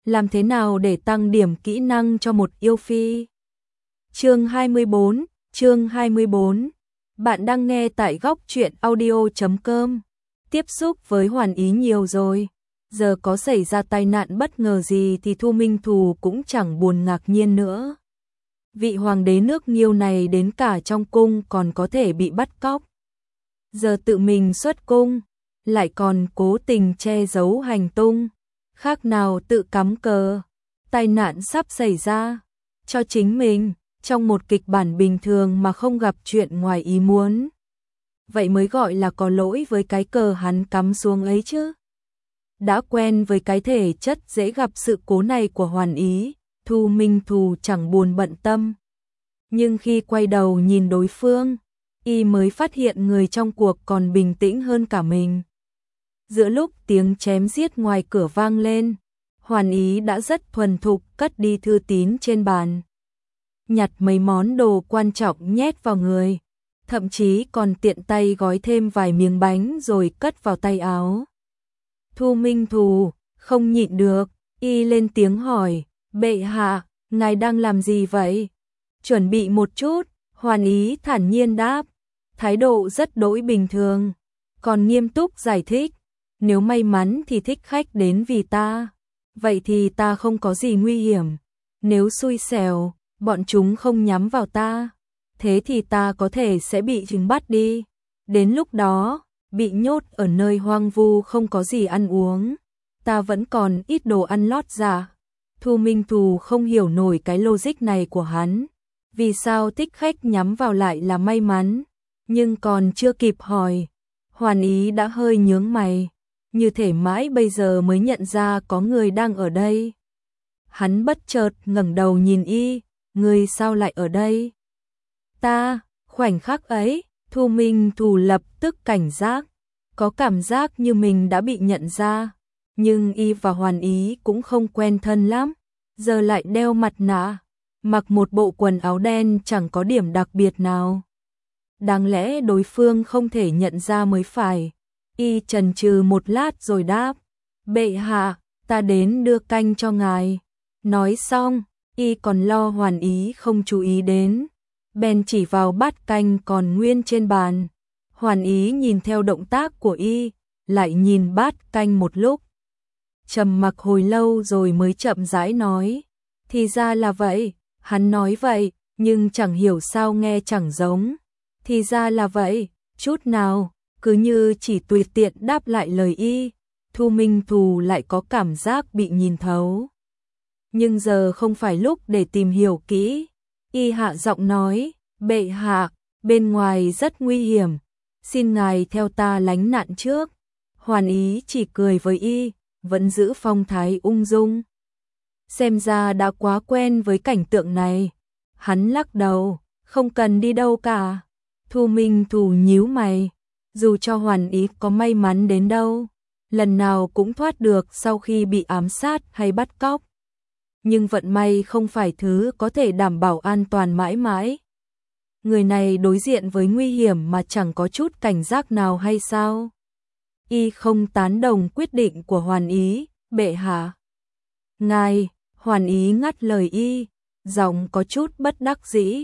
Làm thế nào để tăng điểm kỹ năng cho một yêu phi? Chương 24. Bạn đang nghe tại góc truyện audio.com. Tiếp xúc với Hoàn Ý nhiều rồi, giờ có xảy ra tai nạn bất ngờ gì thì Thu Minh Thù cũng chẳng buồn ngạc nhiên nữa. Vị hoàng đế nước Nghiêu này đến cả trong cung còn có thể bị bắt cóc. Giờ tự mình xuất cung, lại còn cố tình che giấu hành tung, khác nào tự cắm cờ. Tai nạn sắp xảy ra cho chính mình trong một kịch bản bình thường mà không gặp chuyện ngoài ý muốn. Vậy mới gọi là có lỗi với cái cờ hắn cắm xuống ấy chứ. Đã quen với cái thể chất dễ gặp sự cố này của Hoàn Ý, Thu Minh Thù chẳng buồn bận tâm. Nhưng khi quay đầu nhìn đối phương, y mới phát hiện người trong cuộc còn bình tĩnh hơn cả mình. Giữa lúc tiếng chém giết ngoài cửa vang lên, Hoàn Ý đã rất thuần thục cất đi thư tín trên bàn. Nhặt mấy món đồ quan trọng nhét vào người, thậm chí còn tiện tay gói thêm vài miếng bánh rồi cất vào tay áo. Thu Minh Thù không nhịn được, y lên tiếng hỏi, bệ hạ, ngài đang làm gì vậy? Chuẩn bị một chút, Hoàn Ý thản nhiên đáp, thái độ rất đỗi bình thường, còn nghiêm túc giải thích, nếu may mắn thì thích khách đến vì ta, vậy thì ta không có gì nguy hiểm, nếu xui xẻo, bọn chúng không nhắm vào ta, thế thì ta có thể sẽ bị chúng bắt đi, đến lúc đó, bị nhốt ở nơi hoang vu không có gì ăn uống, ta vẫn còn ít đồ ăn lót dạ. Thu Minh Thù không hiểu nổi cái logic này của hắn, vì sao thích khách nhắm vào lại là may mắn, nhưng còn chưa kịp hỏi, Hoàn Ý đã hơi nhướng mày, như thể mãi bây giờ mới nhận ra có người đang ở đây. Hắn bất chợt ngẩng đầu nhìn y, người sao lại ở đây? Ta, khoảnh khắc ấy, Thu Minh Thù lập tức cảnh giác, có cảm giác như mình đã bị nhận ra, nhưng y và Hoàn Ý cũng không quen thân lắm, giờ lại đeo mặt nạ, mặc một bộ quần áo đen chẳng có điểm đặc biệt nào. Đáng lẽ đối phương không thể nhận ra mới phải. Y chần chừ một lát rồi đáp, bệ hạ, ta đến đưa canh cho ngài. Nói xong, y còn lo Hoàn Ý không chú ý đến, bèn chỉ vào bát canh còn nguyên trên bàn. Hoàn Ý nhìn theo động tác của y, lại nhìn bát canh một lúc. Trầm mặc hồi lâu rồi mới chậm rãi nói, thì ra là vậy. Hắn nói vậy, nhưng chẳng hiểu sao nghe chẳng giống. Thì ra là vậy, chút nào, cứ như chỉ tùy tiện đáp lại lời y. Thu Minh Thù lại có cảm giác bị nhìn thấu. Nhưng giờ không phải lúc để tìm hiểu kỹ. Y hạ giọng nói, bệ hạ, bên ngoài rất nguy hiểm, xin ngài theo ta lánh nạn trước. Hoàn Ý chỉ cười với y, vẫn giữ phong thái ung dung. Xem ra đã quá quen với cảnh tượng này. Hắn lắc đầu, không cần đi đâu cả. Thu Minh Thù nhíu mày, dù cho Hoàn Ý có may mắn đến đâu, lần nào cũng thoát được sau khi bị ám sát hay bắt cóc. Nhưng vận may không phải thứ có thể đảm bảo an toàn mãi mãi. Người này đối diện với nguy hiểm mà chẳng có chút cảnh giác nào hay sao? Y không tán đồng quyết định của Hoàn Ý, bệ hạ. Ngài, Hoàn Ý ngắt lời y, giọng có chút bất đắc dĩ.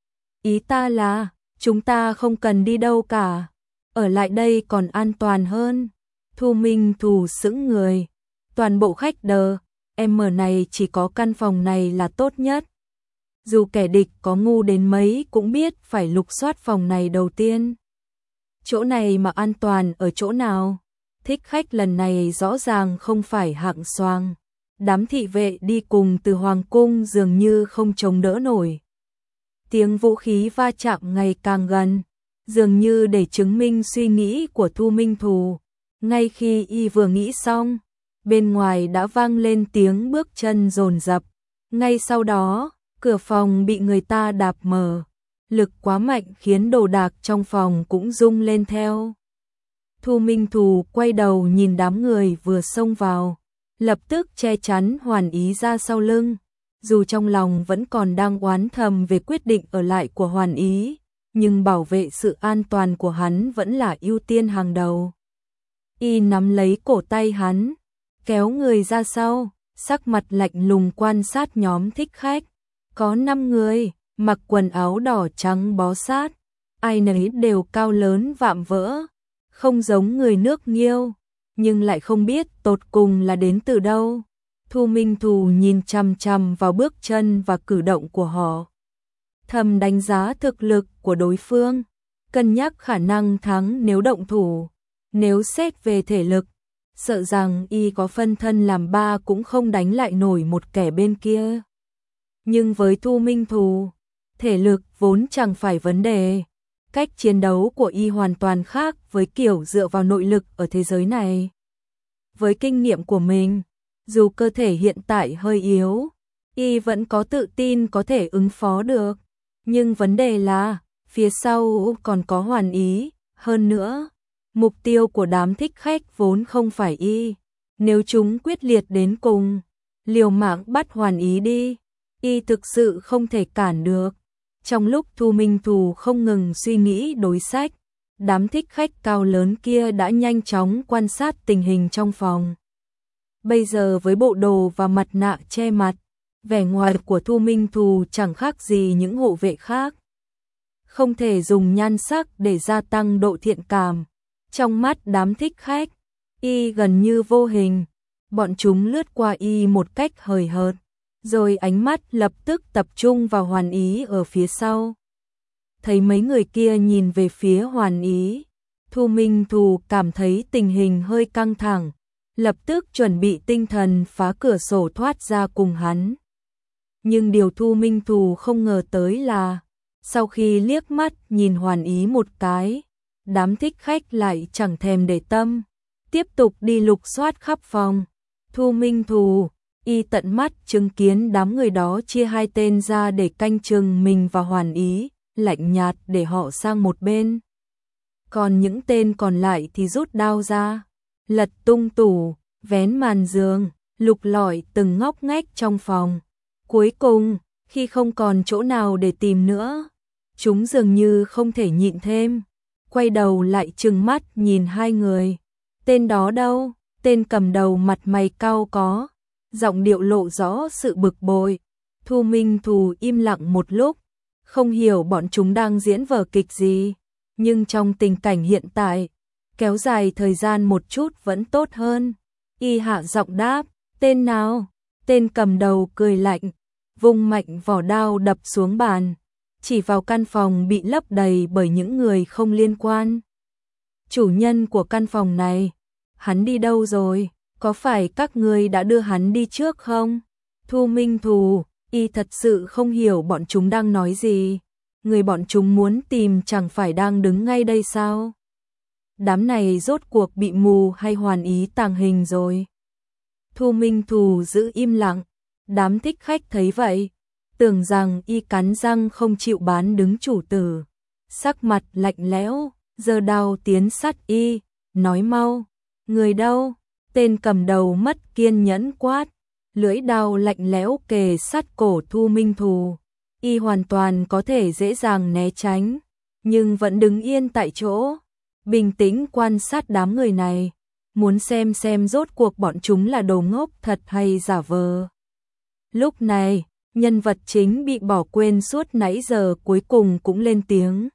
Ý ta là, chúng ta không cần đi đâu cả, ở lại đây còn an toàn hơn. Thu Minh Thù sững người, toàn bộ khách đờ, em ở này chỉ có căn phòng này là tốt nhất. Dù kẻ địch có ngu đến mấy cũng biết phải lục soát phòng này đầu tiên. Chỗ này mà an toàn ở chỗ nào? Thích khách lần này rõ ràng không phải hạng xoang. Đám thị vệ đi cùng từ hoàng cung dường như không chống đỡ nổi. Tiếng vũ khí va chạm ngày càng gần, dường như để chứng minh suy nghĩ của Thu Minh Thù. Ngay khi y vừa nghĩ xong, bên ngoài đã vang lên tiếng bước chân dồn dập. Ngay sau đó, cửa phòng bị người ta đạp mở. Lực quá mạnh khiến đồ đạc trong phòng cũng rung lên theo. Thu Minh Thù quay đầu nhìn đám người vừa xông vào, lập tức che chắn Hoàn Ý ra sau lưng. Dù trong lòng vẫn còn đang oán thầm về quyết định ở lại của Hoàn Ý, nhưng bảo vệ sự an toàn của hắn vẫn là ưu tiên hàng đầu. Y nắm lấy cổ tay hắn, kéo người ra sau, sắc mặt lạnh lùng quan sát nhóm thích khách. Có 5 người, mặc quần áo đỏ trắng bó sát, ai nấy đều cao lớn vạm vỡ, không giống người nước Nghiêu, nhưng lại không biết tột cùng là đến từ đâu. Thu Minh Thù nhìn chằm chằm vào bước chân và cử động của họ, thầm đánh giá thực lực của đối phương, cân nhắc khả năng thắng nếu động thủ. Nếu xét về thể lực, sợ rằng y có phân thân làm 3 cũng không đánh lại nổi một kẻ bên kia. Nhưng với Thu Minh Thù, thể lực vốn chẳng phải vấn đề. Cách chiến đấu của y hoàn toàn khác với kiểu dựa vào nội lực ở thế giới này. Với kinh nghiệm của mình, dù cơ thể hiện tại hơi yếu, y vẫn có tự tin có thể ứng phó được. Nhưng vấn đề là, phía sau còn có Hoàn Ý, hơn nữa, mục tiêu của đám thích khách vốn không phải y. Nếu chúng quyết liệt đến cùng, liều mạng bắt Hoàn Ý đi, y thực sự không thể cản được. Trong lúc Thu Minh Thù không ngừng suy nghĩ đối sách, đám thích khách cao lớn kia đã nhanh chóng quan sát tình hình trong phòng. Bây giờ với bộ đồ và mặt nạ che mặt, vẻ ngoài của Thu Minh Thù chẳng khác gì những hộ vệ khác. Không thể dùng nhan sắc để gia tăng độ thiện cảm. Trong mắt đám thích khách, y gần như vô hình, bọn chúng lướt qua y một cách hời hợt, rồi ánh mắt lập tức tập trung vào Hoàn Ý ở phía sau. Thấy mấy người kia nhìn về phía Hoàn Ý, Thu Minh Thù cảm thấy tình hình hơi căng thẳng, lập tức chuẩn bị tinh thần phá cửa sổ thoát ra cùng hắn. Nhưng điều Thu Minh Thù không ngờ tới là, sau khi liếc mắt nhìn Hoàn Ý một cái, đám thích khách lại chẳng thèm để tâm, tiếp tục đi lục soát khắp phòng. Thu Minh Thù, y tận mắt chứng kiến đám người đó chia 2 tên ra để canh chừng mình và Hoàn Ý, lạnh nhạt để họ sang một bên. Còn những tên còn lại thì rút đao ra, lật tung tủ, vén màn giường, lục lọi từng ngóc ngách trong phòng. Cuối cùng, khi không còn chỗ nào để tìm nữa, chúng dường như không thể nhịn thêm, quay đầu lại trừng mắt nhìn 2 người. Tên đó đâu? Tên cầm đầu mặt mày cau có, giọng điệu lộ rõ sự bực bội. Thu Minh Thù im lặng một lúc, không hiểu bọn chúng đang diễn vở kịch gì, nhưng trong tình cảnh hiện tại, kéo dài thời gian một chút vẫn tốt hơn. Y hạ giọng đáp, tên nào? Tên cầm đầu cười lạnh, vung mạnh vỏ đao đập xuống bàn, chỉ vào căn phòng bị lấp đầy bởi những người không liên quan. Chủ nhân của căn phòng này, hắn đi đâu rồi? Có phải các ngươi đã đưa hắn đi trước không? Thu Minh Thù, y thật sự không hiểu bọn chúng đang nói gì. Người bọn chúng muốn tìm chẳng phải đang đứng ngay đây sao? Đám này rốt cuộc bị mù hay Hoàn Ý tàng hình rồi? Thu Minh Thù giữ im lặng, đám thích khách thấy vậy, tưởng rằng y cắn răng không chịu bán đứng chủ tử. Sắc mặt lạnh lẽo, giơ đao tiến sát y, nói mau, người đâu? Tên cầm đầu mất kiên nhẫn quát, lưỡi đao lạnh lẽo kề sát cổ Thu Minh Thù. Y hoàn toàn có thể dễ dàng né tránh, nhưng vẫn đứng yên tại chỗ, bình tĩnh quan sát đám người này, muốn xem rốt cuộc bọn chúng là đồ ngốc thật hay giả vờ. Lúc này, nhân vật chính bị bỏ quên suốt nãy giờ cuối cùng cũng lên tiếng.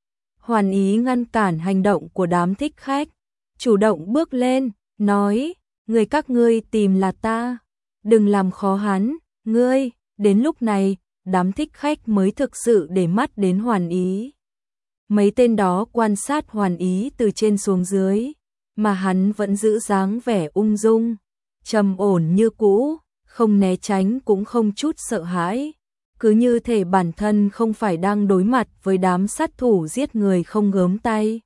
Hoàn Ý ngăn cản hành động của đám thích khách, chủ động bước lên, nói, người các ngươi tìm là ta, đừng làm khó hắn, ngươi. Đến lúc này, đám thích khách mới thực sự để mắt đến Hoàn Ý. Mấy tên đó quan sát Hoàn Ý từ trên xuống dưới, mà hắn vẫn giữ dáng vẻ ung dung, trầm ổn như cũ, không né tránh cũng không chút sợ hãi, cứ như thể bản thân không phải đang đối mặt với đám sát thủ giết người không gớm tay,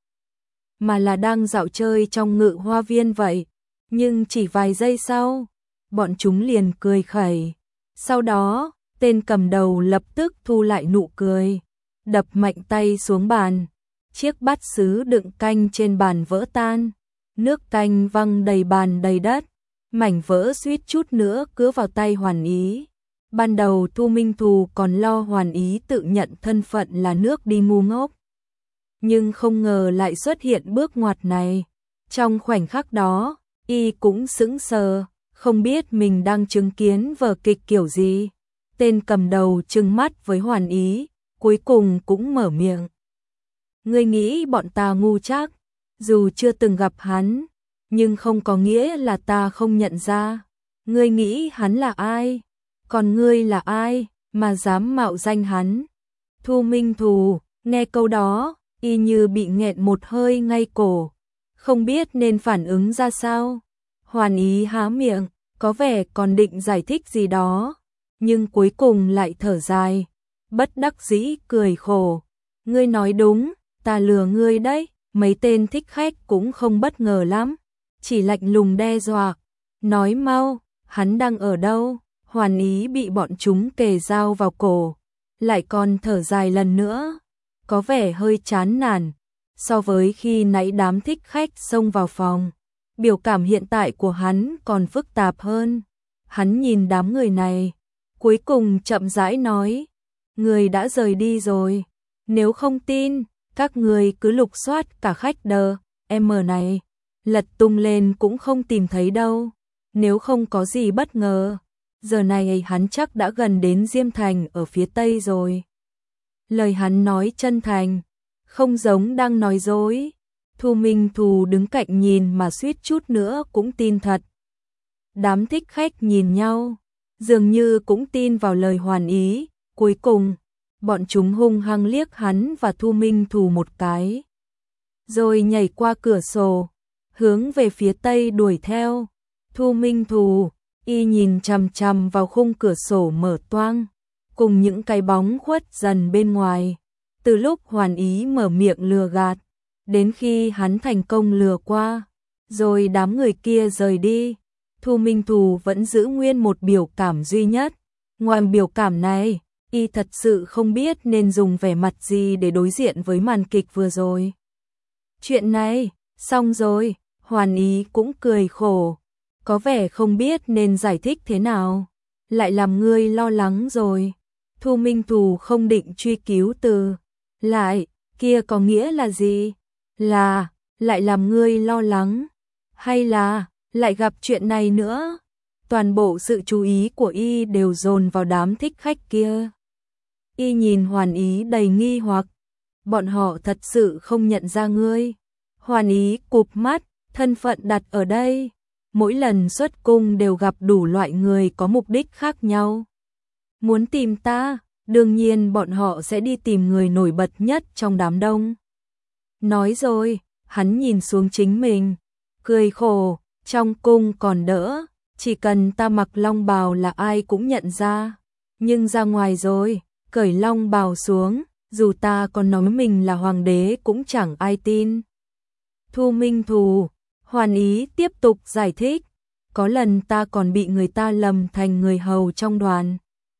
mà là đang dạo chơi trong Ngự Hoa Viên vậy. Nhưng chỉ vài giây sau, bọn chúng liền cười khẩy. Sau đó, tên cầm đầu lập tức thu lại nụ cười, đập mạnh tay xuống bàn. Chiếc bát sứ đựng canh trên bàn vỡ tan, nước canh văng đầy bàn đầy đất, mảnh vỡ suýt chút nữa cứa vào tay Hoàn Ý. Ban đầu Thu Minh Thù còn lo Hoàn Ý tự nhận thân phận là nước đi ngu ngốc, nhưng không ngờ lại xuất hiện bước ngoặt này. Trong khoảnh khắc đó, y cũng sững sờ, không biết mình đang chứng kiến vở kịch kiểu gì. Tên cầm đầu trừng mắt với Hoàn Ý, cuối cùng cũng mở miệng. Ngươi nghĩ bọn ta ngu chắc, dù chưa từng gặp hắn, nhưng không có nghĩa là ta không nhận ra. Ngươi nghĩ hắn là ai? Còn ngươi là ai mà dám mạo danh hắn? Thu Minh Thù, nghe câu đó, y như bị nghẹn một hơi ngay cổ, không biết nên phản ứng ra sao. Hoàn Ý há miệng, có vẻ còn định giải thích gì đó, nhưng cuối cùng lại thở dài, bất đắc dĩ cười khổ. Ngươi nói đúng, ta lừa ngươi đấy. Mấy tên thích khách cũng không bất ngờ lắm, chỉ lạnh lùng đe dọa. Nói mau, hắn đang ở đâu? Hoàn Ý bị bọn chúng kề dao vào cổ, lại còn thở dài lần nữa, có vẻ hơi chán nản. So với khi nãy đám thích khách xông vào phòng, biểu cảm hiện tại của hắn còn phức tạp hơn. Hắn nhìn đám người này, cuối cùng chậm rãi nói, người đã rời đi rồi. Nếu không tin, các người cứ lục soát cả khách đờ, này, lật tung lên cũng không tìm thấy đâu. Nếu không có gì bất ngờ, giờ này hắn chắc đã gần đến Diêm Thành ở phía Tây rồi. Lời hắn nói chân thành, không giống đang nói dối. Thu Minh Thù đứng cạnh nhìn mà suýt chút nữa cũng tin thật. Đám thích khách nhìn nhau, dường như cũng tin vào lời Hoàn Ý. Cuối cùng, bọn chúng hung hăng liếc hắn và Thu Minh Thù một cái, rồi nhảy qua cửa sổ, hướng về phía Tây đuổi theo. Thu Minh Thù, y nhìn chằm chằm vào khung cửa sổ mở toang, cùng những cái bóng khuất dần bên ngoài. Từ lúc Hoàn Ý mở miệng lừa gạt, đến khi hắn thành công lừa qua, rồi đám người kia rời đi, Thu Minh Thù vẫn giữ nguyên một biểu cảm duy nhất. Ngoài biểu cảm này, y thật sự không biết nên dùng vẻ mặt gì để đối diện với màn kịch vừa rồi. Chuyện này, xong rồi, Hoàn Ý cũng cười khổ, có vẻ không biết nên giải thích thế nào. Lại làm ngươi lo lắng rồi. Thu Minh Thù không định truy cứu từ lại, kia có nghĩa là gì? Là, lại làm ngươi lo lắng? Hay là, lại gặp chuyện này nữa? Toàn bộ sự chú ý của y đều dồn vào đám thích khách kia. Y nhìn Hoàn Ý đầy nghi hoặc, bọn họ thật sự không nhận ra ngươi. Hoàn Ý cụp mắt, thân phận đặt ở đây, mỗi lần xuất cung đều gặp đủ loại người có mục đích khác nhau. Muốn tìm ta, đương nhiên bọn họ sẽ đi tìm người nổi bật nhất trong đám đông. Nói rồi, hắn nhìn xuống chính mình, cười khổ, trong cung còn đỡ, chỉ cần ta mặc long bào là ai cũng nhận ra. Nhưng ra ngoài rồi, cởi long bào xuống, dù ta còn nói mình là hoàng đế cũng chẳng ai tin. Thu Minh Thù, Hoàn Ý tiếp tục giải thích, có lần ta còn bị người ta lầm thành người hầu trong đoàn.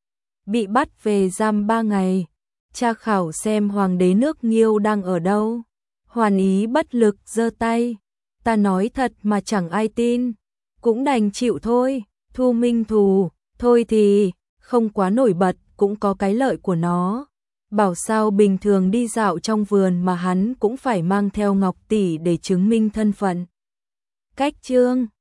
Bị bắt về giam 3 ngày, tra khảo xem hoàng đế nước Nghiêu đang ở đâu. Hoàn Ý bất lực giơ tay, ta nói thật mà chẳng ai tin, cũng đành chịu thôi. Thu Minh Thù, thôi thì, không quá nổi bật cũng có cái lợi của nó. Bảo sao bình thường đi dạo trong vườn mà hắn cũng phải mang theo ngọc tỷ để chứng minh thân phận. Cách chương